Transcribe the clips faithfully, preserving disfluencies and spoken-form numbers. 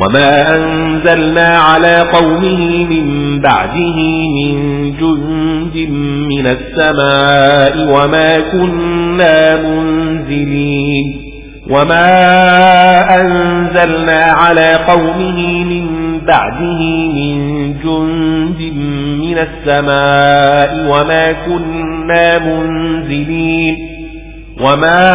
وما أنزلنا على قومه من بعده من جند من السماء وما كنا منزلين وما أنزلنا على قومه من بعده من جند من السماء وما كنا منزلين وما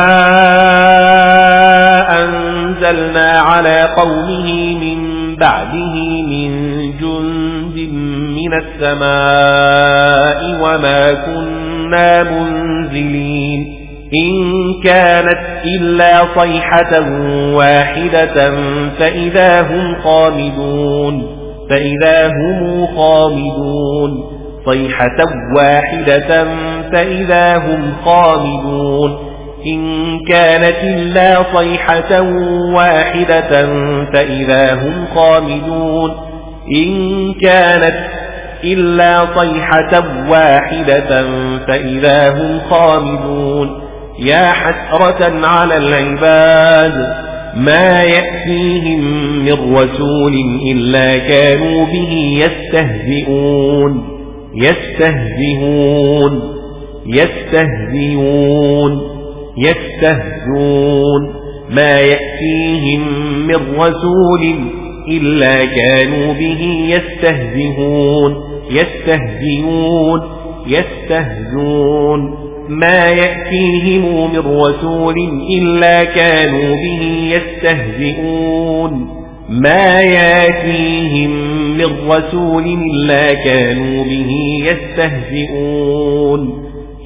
أنزلنا على قومه من بعده من جند من السماء وما كنا منزلين إن كانت إلا صيحة واحدة فإذا هم خامدون فإذا هم خامدون صيحة واحدة فإذا هم خامدون إن كانت إلا صيحة واحدة فإذا هم خامدون إن كانت إلا صيحة واحدة فإذا هم خامدون يا حسرة على العباد ما يأتيهم من رسول إلا كانوا به يستهزئون يستهزئون يستهزئون يستهزئون ما يأتيهم من رسول إلا كانوا به يستهزئون يستهزئون يستهزئون ما يأتيهم من رسول إلا كانوا به يستهزئون ما يأتيهم من رسول إلا كانوا به يستهزئون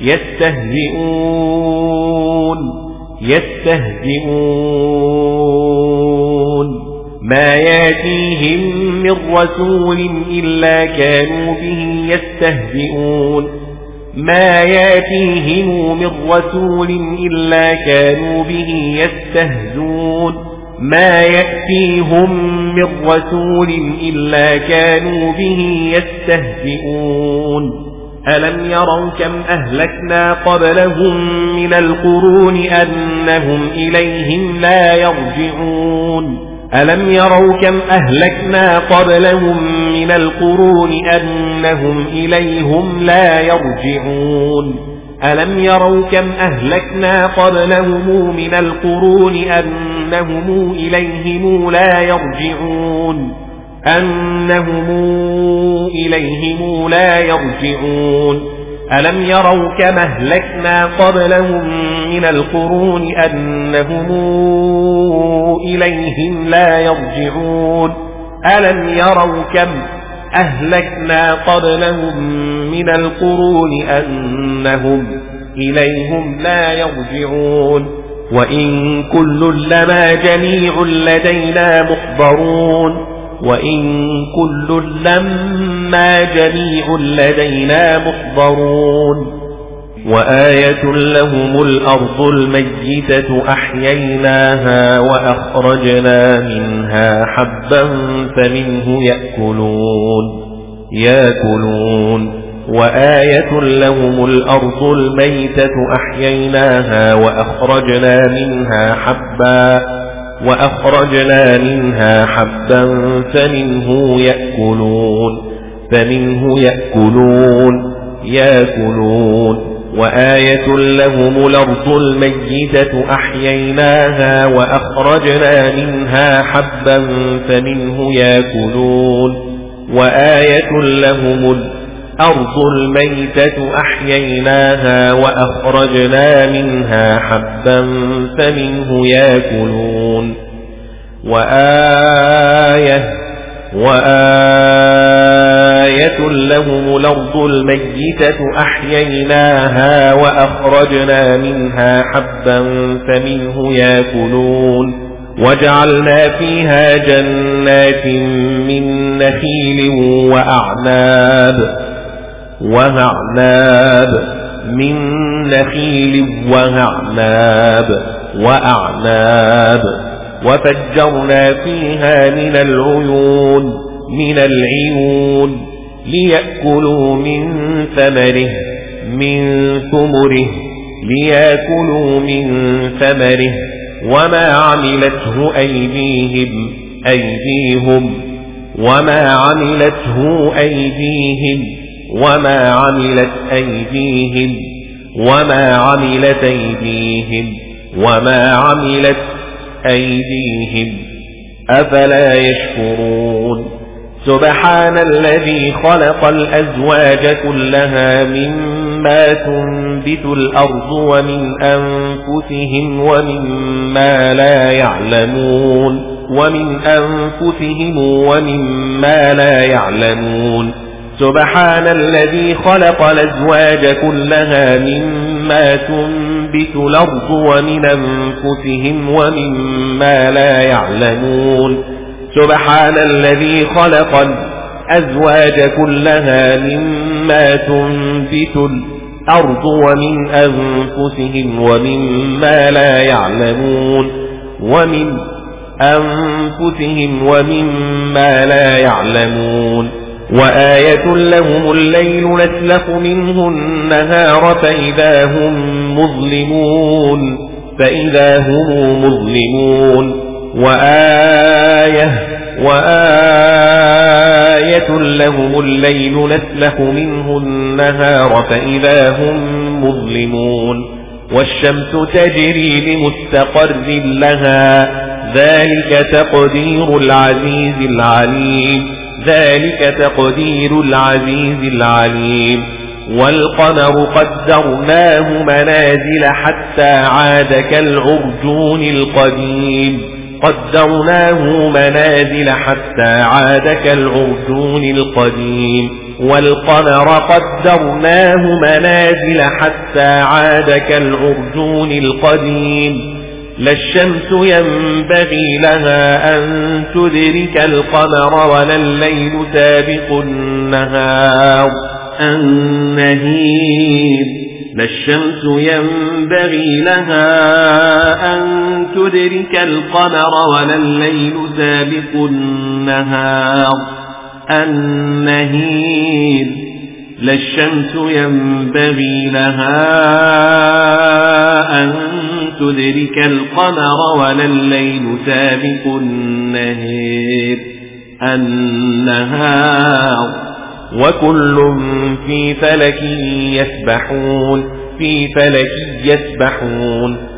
يستهزئون يستهزئون ما يأتيهم من رسول إلا كانوا به يستهزئون ما يأتيهم من رسول إلا كانوا به يستهزئون ما يأتيهم من رسول إلا كانوا به يستهزئون ألم يروا كم أهلكنا قبلهم من القرون أنهم إليهم لا يرجعون ألم يروا كم أهلكنا قبلهم من القرون أنهم إليهم لا يرجعون ألم يروا كم أهلكنا قبلهم من القرون أنهم إليهم لا يرجعون أنهم إليهم لا يرجعون ألم يروا كم أهلكنا قبلهم من القرون أنهم إليهم لا يرجعون ألم يروا كم أهلكنا قبلهم من القرون أنهم إليهم لا يرجعون وإن كل لما جميع لدينا محضرون وإن كل لما جميع لدينا محضرون وآية لهم الأرض الميتة أحييناها وأخرجنا منها حبا فمنه يأكلون يأكلون وآية لهم الأرض الميتة أحييناها وأخرجنا منها حبا وأخرجنا منها حبا فمنه يأكلون فمنه يأكلون يأكلون وآية لهم الأرض الميتة أحييناها وأخرجنا منها حبا فمنه يأكلون وآية لهم الأرض الميتة أحييناها وأخرجنا منها حبا فمنه يأكلون وآية وآية لهم الأرض الميتة أحييناها وأخرجنا منها حبا فمنه يأكلون وجعلنا فيها جنات من نخيل وأعناب وأعناب من نخيل وأعناب وأعناب وفجرنا فيها من العيون من العيون ليأكلوا من ثمره من ثمره ليأكلوا من ثمره وما عملته أيديهم أيديهم وما عملته أيديهم وما عملت أيديهم وما عملت أيديهم وما عملت أيديهم أفلا يشكرون سبحان الذي خلق الأزواج كلها مما تنبت الأرض ومن أنفسهم ومما لا يعلمون ومن أنفسهم ومما لا يعلمون سبحان الذي خلق الأزواج كلها مما تنبت الأرض ومن أنفسهم ومما لا يعلمون سبحان الذي خلق الأزواج كلها مما تنبت الأرض ومن أنفسهم ومما لا يعلمون ومن أنفسهم ومما لا يعلمون وآية لهم الليل نسلخ منه النهار فإذا هم مظلمون فإذا هم مظلمون وآية وآية لهم الليل نسلخ منه النهار فإذا هم مظلمون والشمس تجري لمستقر لها ذلك تقدير العزيز العليم ذلك تقدير العزيز العليم والقمر قدرناه منازل حتى عاد كالعرجون القديم قدرناه منازل حتى عاد كالعرجون القديم والقمر قدرناه منازل حتى عاد كالعرجون القديم لا الشمس ينبغي لها أن تدرك القمر ولا الليل سابق النهار النهير لا الشمس ينبغي لها أن تدرك القمر ولا الليل سابق النهار النهير لا الشمس ينبغي لها أن تدرك القمر ولا الليل سابق النهير النهار وكل في فلك يسبحون في فلك يسبحون